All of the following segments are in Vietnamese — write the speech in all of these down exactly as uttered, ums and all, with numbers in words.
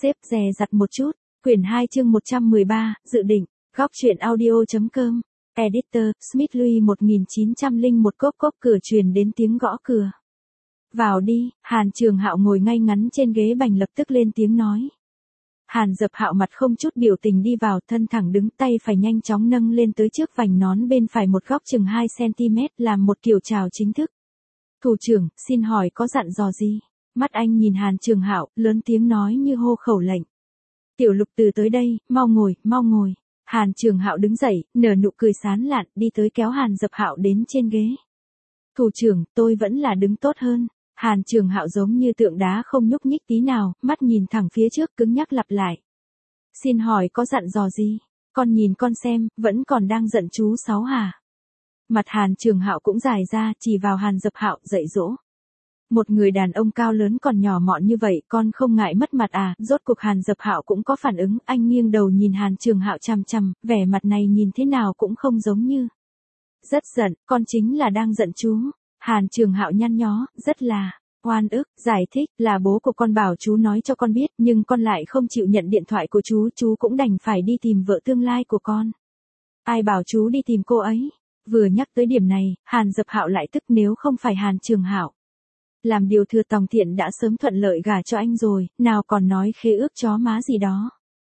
xếp dè dặt một chút. Quyển hai chương một trăm mười ba, dự định. Góc truyện audio.com. Editor, Smith Louis một nghìn chín trăm lẻ một. Cốp cốp cửa truyền đến tiếng gõ cửa. Vào đi. Hàn Trường Hạo ngồi ngay ngắn trên ghế bành lập tức lên tiếng nói. Hàn Dập Hạo mặt không chút biểu tình đi vào, thân thẳng đứng, tay phải nhanh chóng nâng lên tới trước vành nón bên phải một góc chừng hai xăng-ti-mét, làm một kiểu chào chính thức. Thủ trưởng, xin hỏi có dặn dò gì? Mắt anh nhìn Hàn Trường Hạo, lớn tiếng nói như hô khẩu lệnh. Tiểu Lục Từ tới đây, mau ngồi, mau ngồi. Hàn Trường Hạo đứng dậy, nở nụ cười sán lạn, đi tới kéo Hàn Dập Hạo đến trên ghế. Thủ trưởng, tôi vẫn là đứng tốt hơn. Hàn Trường Hạo giống như tượng đá không nhúc nhích tí nào, mắt nhìn thẳng phía trước cứng nhắc lặp lại. Xin hỏi có dặn dò gì? Con nhìn con xem, vẫn còn đang giận chú Sáu hả? Mặt Hàn Trường Hạo cũng dài ra, chỉ vào Hàn Dập Hạo, dạy dỗ. Một người đàn ông cao lớn còn nhỏ mọn như vậy, con không ngại mất mặt à? Rốt cuộc Hàn Dập Hạo cũng có phản ứng, anh nghiêng đầu nhìn Hàn Trường Hạo chằm chằm, vẻ mặt này nhìn thế nào cũng không giống như. Rất giận, con chính là đang giận chú. Hàn Trường Hạo nhăn nhó, rất là oan ức, giải thích, là bố của con bảo chú nói cho con biết, nhưng con lại không chịu nhận điện thoại của chú, chú cũng đành phải đi tìm vợ tương lai của con. Ai bảo chú đi tìm cô ấy? Vừa nhắc tới điểm này, Hàn Dập Hạo lại tức, nếu không phải Hàn Trường Hạo làm điều thừa tòng thiện đã sớm thuận lợi gả cho anh rồi, nào còn nói khế ước chó má gì đó.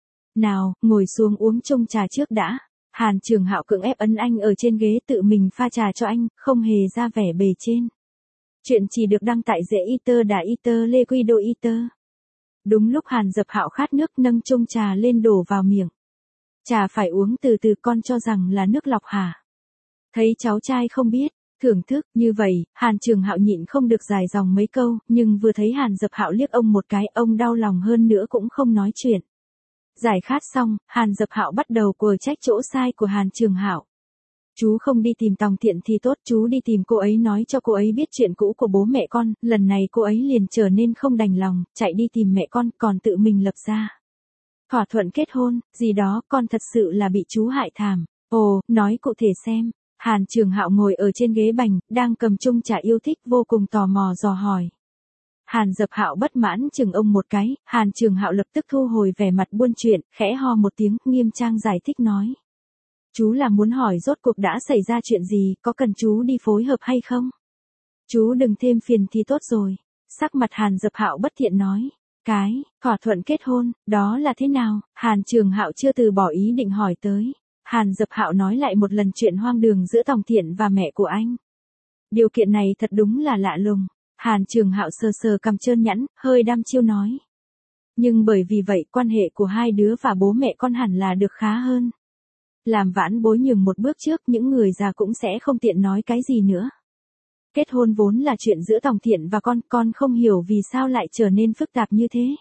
Nào, ngồi xuống uống chung trà trước đã. Hàn Trường Hạo cưỡng ép ấn anh ở trên ghế, tự mình pha trà cho anh, không hề ra vẻ bề trên. Chuyện chỉ được đăng tại dễ Eater Đà Eater Liquido Eater. Đúng lúc Hàn Dập Hạo khát nước, nâng chung trà lên đổ vào miệng. Trà phải uống từ từ, con cho rằng là nước lọc hả? Thấy cháu trai không biết thưởng thức, như vậy, Hàn Trường Hạo nhịn không được dài dòng mấy câu, nhưng vừa thấy Hàn Dập Hạo liếc ông một cái, ông đau lòng hơn nữa cũng không nói chuyện. Giải khát xong, Hàn Dập Hạo bắt đầu quở trách chỗ sai của Hàn Trường Hạo. Chú không đi tìm Tòng Thiện thì tốt, chú đi tìm cô ấy nói cho cô ấy biết chuyện cũ của bố mẹ con, lần này cô ấy liền trở nên không đành lòng, chạy đi tìm mẹ con, còn tự mình lập ra thỏa thuận kết hôn, gì đó, con thật sự là bị chú hại thảm. Ồ, nói cụ thể xem. Hàn Trường Hạo ngồi ở trên ghế bành, đang cầm chung trà yêu thích, vô cùng tò mò dò hỏi. Hàn Dập Hạo bất mãn chừng ông một cái, Hàn Trường Hạo lập tức thu hồi vẻ mặt buôn chuyện, khẽ ho một tiếng, nghiêm trang giải thích nói. Chú là muốn hỏi rốt cuộc đã xảy ra chuyện gì, có cần chú đi phối hợp hay không? Chú đừng thêm phiền thì tốt rồi. Sắc mặt Hàn Dập Hạo bất thiện nói. Cái, thỏa thuận kết hôn, đó là thế nào? Hàn Trường Hạo chưa từ bỏ ý định hỏi tới. Hàn Dập Hạo nói lại một lần chuyện hoang đường giữa Tòng Thiện và mẹ của anh. Điều kiện này thật đúng là lạ lùng. Hàn Trường Hạo sờ sờ cằm trơn nhẵn, hơi đăm chiêu nói. Nhưng bởi vì vậy quan hệ của hai đứa và bố mẹ con hẳn là được khá hơn. Làm vãn bối nhường một bước trước, những người già cũng sẽ không tiện nói cái gì nữa. Kết hôn vốn là chuyện giữa Tòng Thiện và con, con không hiểu vì sao lại trở nên phức tạp như thế.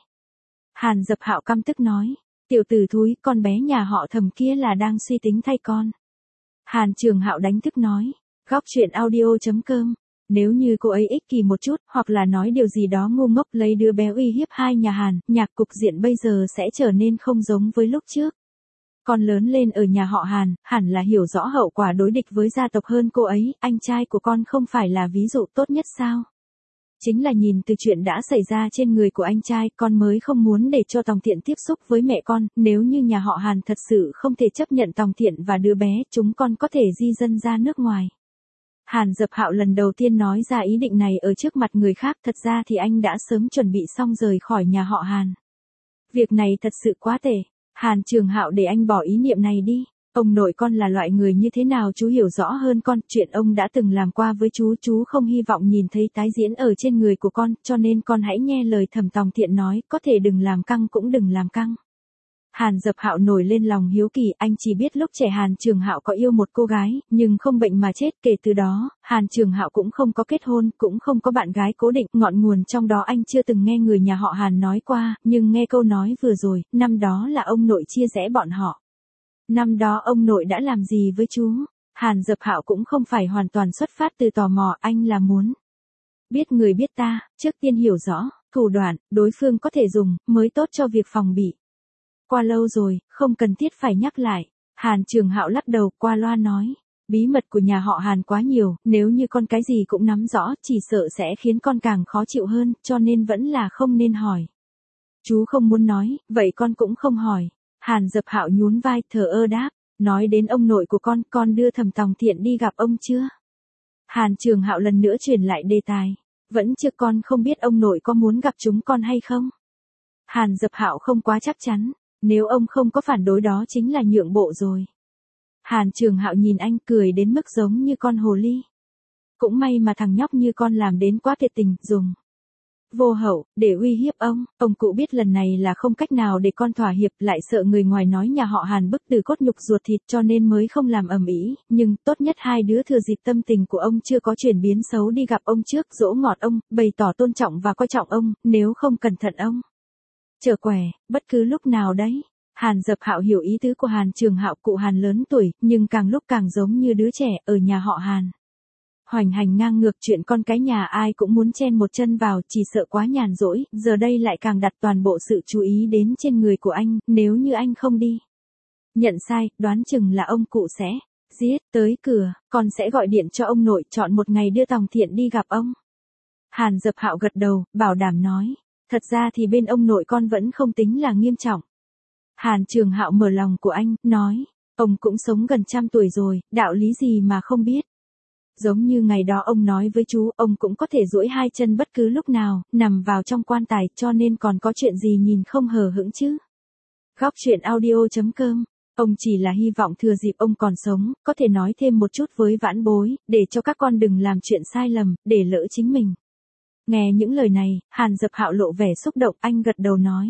Hàn Dập Hạo căm tức nói. Tiểu tử thúi, con bé nhà họ Thẩm kia là đang suy tính thay con. Hàn Trường Hạo đánh thức nói. Góc truyện audio.com. Nếu như cô ấy ích kỷ một chút, hoặc là nói điều gì đó ngu ngốc lấy đứa bé uy hiếp hai nhà Hàn, nhạc cục diện bây giờ sẽ trở nên không giống với lúc trước. Con lớn lên ở nhà họ Hàn, hẳn là hiểu rõ hậu quả đối địch với gia tộc hơn cô ấy, anh trai của con không phải là ví dụ tốt nhất sao? Chính là nhìn từ chuyện đã xảy ra trên người của anh trai, con mới không muốn để cho Tòng Thiện tiếp xúc với mẹ con, nếu như nhà họ Hàn thật sự không thể chấp nhận Tòng Thiện và đứa bé, chúng con có thể di dân ra nước ngoài. Hàn Dập Hạo lần đầu tiên nói ra ý định này ở trước mặt người khác, thật ra thì anh đã sớm chuẩn bị xong rời khỏi nhà họ Hàn. Việc này thật sự quá tệ. Hàn Trường Hạo, để anh bỏ ý niệm này đi. Ông nội con là loại người như thế nào chú hiểu rõ hơn con, chuyện ông đã từng làm qua với chú, chú không hy vọng nhìn thấy tái diễn ở trên người của con, cho nên con hãy nghe lời Thẩm Tòng Thiện nói, có thể đừng làm căng cũng đừng làm căng. Hàn Dập Hạo nổi lên lòng hiếu kỳ, anh chỉ biết lúc trẻ Hàn Trường Hạo có yêu một cô gái, nhưng không bệnh mà chết, kể từ đó, Hàn Trường Hạo cũng không có kết hôn, cũng không có bạn gái cố định, ngọn nguồn trong đó anh chưa từng nghe người nhà họ Hàn nói qua, nhưng nghe câu nói vừa rồi, năm đó là ông nội chia rẽ bọn họ. Năm đó ông nội đã làm gì với chú? Hàn Dập Hạo cũng không phải hoàn toàn xuất phát từ tò mò, anh là muốn biết người biết ta, trước tiên hiểu rõ thủ đoạn đối phương có thể dùng mới tốt cho việc phòng bị. Qua lâu rồi, không cần thiết phải nhắc lại. Hàn Trường Hạo lắc đầu, qua loa nói. Bí mật của nhà họ Hàn quá nhiều, nếu như con cái gì cũng nắm rõ, chỉ sợ sẽ khiến con càng khó chịu hơn, cho nên vẫn là không nên hỏi. Chú không muốn nói, vậy con cũng không hỏi. Hàn Dập Hạo nhún vai thờ ơ đáp, nói đến ông nội của con, con đưa Thẩm Tòng Thiện đi gặp ông chưa? Hàn Trường Hạo lần nữa chuyển lại đề tài, vẫn chưa, con không biết ông nội có muốn gặp chúng con hay không? Hàn Dập Hạo không quá chắc chắn, nếu ông không có phản đối đó chính là nhượng bộ rồi. Hàn Trường Hạo nhìn anh cười đến mức giống như con hồ ly. Cũng may mà thằng nhóc như con làm đến quá tuyệt tình, dùng vô hậu, để uy hiếp ông. Ông cụ biết lần này là không cách nào để con thỏa hiệp, lại sợ người ngoài nói nhà họ Hàn bức từ cốt nhục ruột thịt cho nên mới không làm ầm ĩ. Nhưng tốt nhất hai đứa thừa dịp tâm tình của ông chưa có chuyển biến xấu đi gặp ông trước, dỗ ngọt ông, bày tỏ tôn trọng và coi trọng ông, nếu không cẩn thận ông trở quẻ, bất cứ lúc nào đấy. Hàn Dập Hạo hiểu ý tứ của Hàn Trường Hạo, cụ Hàn lớn tuổi, nhưng càng lúc càng giống như đứa trẻ ở nhà họ Hàn. Hoành hành ngang ngược, chuyện con cái nhà ai cũng muốn chen một chân vào, chỉ sợ quá nhàn rỗi, giờ đây lại càng đặt toàn bộ sự chú ý đến trên người của anh, nếu như anh không đi nhận sai, đoán chừng là ông cụ sẽ giết tới cửa, con sẽ gọi điện cho ông nội chọn một ngày đưa Tòng Thiện đi gặp ông. Hàn Dập Hạo gật đầu, bảo đảm nói, thật ra thì bên ông nội con vẫn không tính là nghiêm trọng. Hàn Trường Hạo mở lòng của anh, nói, ông cũng sống gần trăm tuổi rồi, đạo lý gì mà không biết. Giống như ngày đó ông nói với chú, ông cũng có thể duỗi hai chân bất cứ lúc nào, nằm vào trong quan tài, cho nên còn có chuyện gì nhìn không hờ hững chứ. Góc truyện audio chấm com, ông chỉ là hy vọng thừa dịp ông còn sống, có thể nói thêm một chút với vãn bối, để cho các con đừng làm chuyện sai lầm, để lỡ chính mình. Nghe những lời này, Hàn Dập Hạo lộ vẻ xúc động, anh gật đầu nói.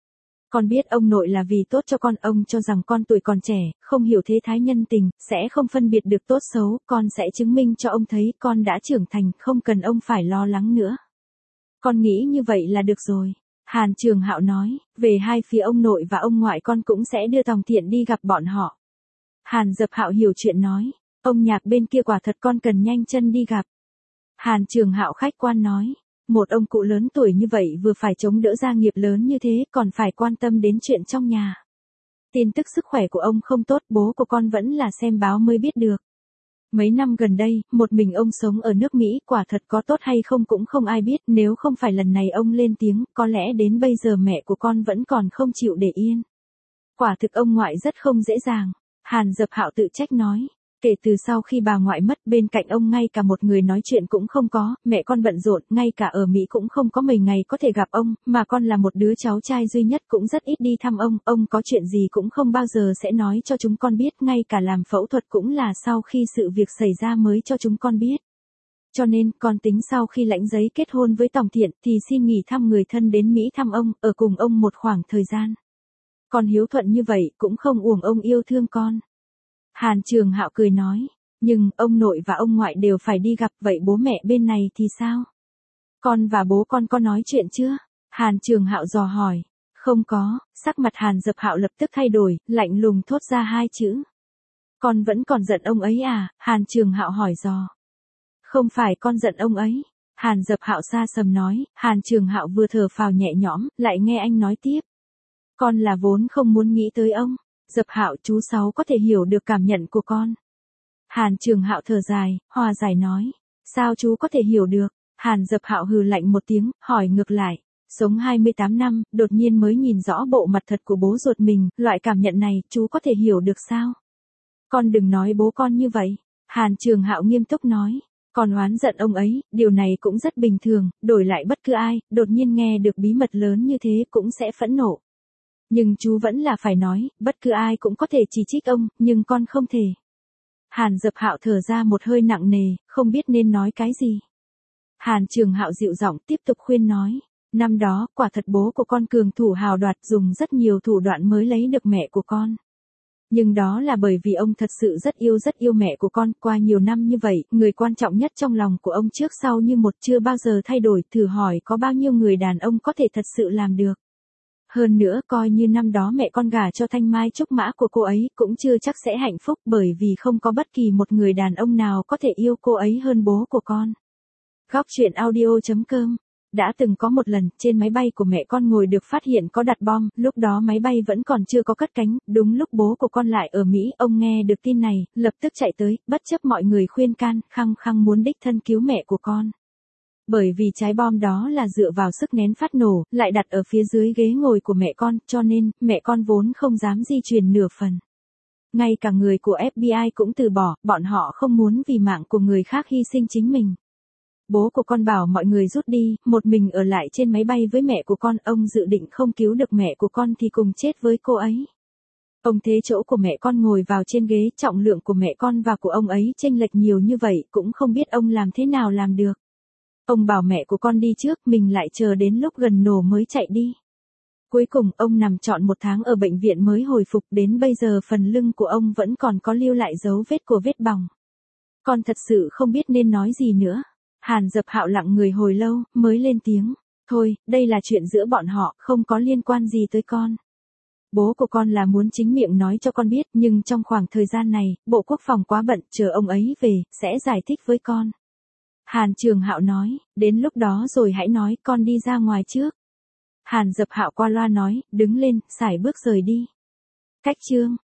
Con biết ông nội là vì tốt cho con, ông cho rằng con tuổi còn trẻ, không hiểu thế thái nhân tình, sẽ không phân biệt được tốt xấu, con sẽ chứng minh cho ông thấy con đã trưởng thành, không cần ông phải lo lắng nữa. Con nghĩ như vậy là được rồi. Hàn Trường Hạo nói, về hai phía ông nội và ông ngoại con cũng sẽ đưa Tòng Thiện đi gặp bọn họ. Hàn Dập Hạo hiểu chuyện nói, ông Nhạc bên kia quả thật con cần nhanh chân đi gặp. Hàn Trường Hạo khách quan nói. Một ông cụ lớn tuổi như vậy vừa phải chống đỡ gia nghiệp lớn như thế, còn phải quan tâm đến chuyện trong nhà. Tin tức sức khỏe của ông không tốt, bố của con vẫn là xem báo mới biết được. Mấy năm gần đây, một mình ông sống ở nước Mỹ, quả thật có tốt hay không cũng không ai biết, nếu không phải lần này ông lên tiếng, có lẽ đến bây giờ mẹ của con vẫn còn không chịu để yên. Quả thực ông ngoại rất không dễ dàng. Hàn Dập Hạo tự trách nói. Kể từ sau khi bà ngoại mất, bên cạnh ông ngay cả một người nói chuyện cũng không có, mẹ con bận rộn, ngay cả ở Mỹ cũng không có mấy ngày có thể gặp ông, mà con là một đứa cháu trai duy nhất cũng rất ít đi thăm ông, ông có chuyện gì cũng không bao giờ sẽ nói cho chúng con biết, ngay cả làm phẫu thuật cũng là sau khi sự việc xảy ra mới cho chúng con biết. Cho nên, con tính sau khi lãnh giấy kết hôn với Tòng Thiện, thì xin nghỉ thăm người thân đến Mỹ thăm ông, ở cùng ông một khoảng thời gian. Con hiếu thuận như vậy, cũng không uổng ông yêu thương con. Hàn Trường Hạo cười nói, nhưng ông nội và ông ngoại đều phải đi gặp, vậy bố mẹ bên này thì sao? Con và bố con có nói chuyện chưa? Hàn Trường Hạo dò hỏi. Không có, sắc mặt Hàn Dập Hạo lập tức thay đổi, lạnh lùng thốt ra hai chữ. Con vẫn còn giận ông ấy à? Hàn Trường Hạo hỏi dò. Không phải con giận ông ấy. Hàn Dập Hạo xa sầm nói, Hàn Trường Hạo vừa thở phào nhẹ nhõm, lại nghe anh nói tiếp. Con là vốn không muốn nghĩ tới ông. Dập Hạo, chú Sáu có thể hiểu được cảm nhận của con. Hàn Trường Hạo thở dài, hòa giải nói. Sao chú có thể hiểu được? Hàn Dập Hạo hừ lạnh một tiếng, hỏi ngược lại. Sống hai mươi tám năm, đột nhiên mới nhìn rõ bộ mặt thật của bố ruột mình, loại cảm nhận này, chú có thể hiểu được sao? Con đừng nói bố con như vậy. Hàn Trường Hạo nghiêm túc nói. Con oán giận ông ấy, điều này cũng rất bình thường, đổi lại bất cứ ai, đột nhiên nghe được bí mật lớn như thế cũng sẽ phẫn nộ. Nhưng chú vẫn là phải nói, bất cứ ai cũng có thể chỉ trích ông, nhưng con không thể. Hàn Dập Hạo thở ra một hơi nặng nề, không biết nên nói cái gì. Hàn Trường Hạo dịu giọng tiếp tục khuyên nói. Năm đó, quả thật bố của con cường thủ hào đoạt, dùng rất nhiều thủ đoạn mới lấy được mẹ của con. Nhưng đó là bởi vì ông thật sự rất yêu rất yêu mẹ của con, qua nhiều năm như vậy, người quan trọng nhất trong lòng của ông trước sau như một chưa bao giờ thay đổi, thử hỏi có bao nhiêu người đàn ông có thể thật sự làm được. Hơn nữa, coi như năm đó mẹ con gả cho thanh mai trúc mã của cô ấy, cũng chưa chắc sẽ hạnh phúc, bởi vì không có bất kỳ một người đàn ông nào có thể yêu cô ấy hơn bố của con. Góc truyện audio chấm com. Đã từng có một lần, trên máy bay của mẹ con ngồi được phát hiện có đặt bom, lúc đó máy bay vẫn còn chưa có cất cánh, đúng lúc bố của con lại ở Mỹ, ông nghe được tin này, lập tức chạy tới, bất chấp mọi người khuyên can, khăng khăng muốn đích thân cứu mẹ của con. Bởi vì trái bom đó là dựa vào sức nén phát nổ, lại đặt ở phía dưới ghế ngồi của mẹ con, cho nên, mẹ con vốn không dám di chuyển nửa phần. Ngay cả người của ép bê i cũng từ bỏ, bọn họ không muốn vì mạng của người khác hy sinh chính mình. Bố của con bảo mọi người rút đi, một mình ở lại trên máy bay với mẹ của con, ông dự định không cứu được mẹ của con thì cùng chết với cô ấy. Ông thế chỗ của mẹ con ngồi vào trên ghế, trọng lượng của mẹ con và của ông ấy chênh lệch nhiều như vậy, cũng không biết ông làm thế nào làm được. Ông bảo mẹ của con đi trước, mình lại chờ đến lúc gần nổ mới chạy đi. Cuối cùng, ông nằm trọn một tháng ở bệnh viện mới hồi phục, đến bây giờ phần lưng của ông vẫn còn có lưu lại dấu vết của vết bỏng. Con thật sự không biết nên nói gì nữa. Hàn Dập Hạo lặng người hồi lâu, mới lên tiếng. Thôi, đây là chuyện giữa bọn họ, không có liên quan gì tới con. Bố của con là muốn chính miệng nói cho con biết, nhưng trong khoảng thời gian này, Bộ Quốc phòng quá bận, chờ ông ấy về, sẽ giải thích với con. Hàn Trường Hạo nói, đến lúc đó rồi hãy nói, con đi ra ngoài trước. Hàn Dập Hạo qua loa nói, đứng lên, sải bước rời đi. Cách chương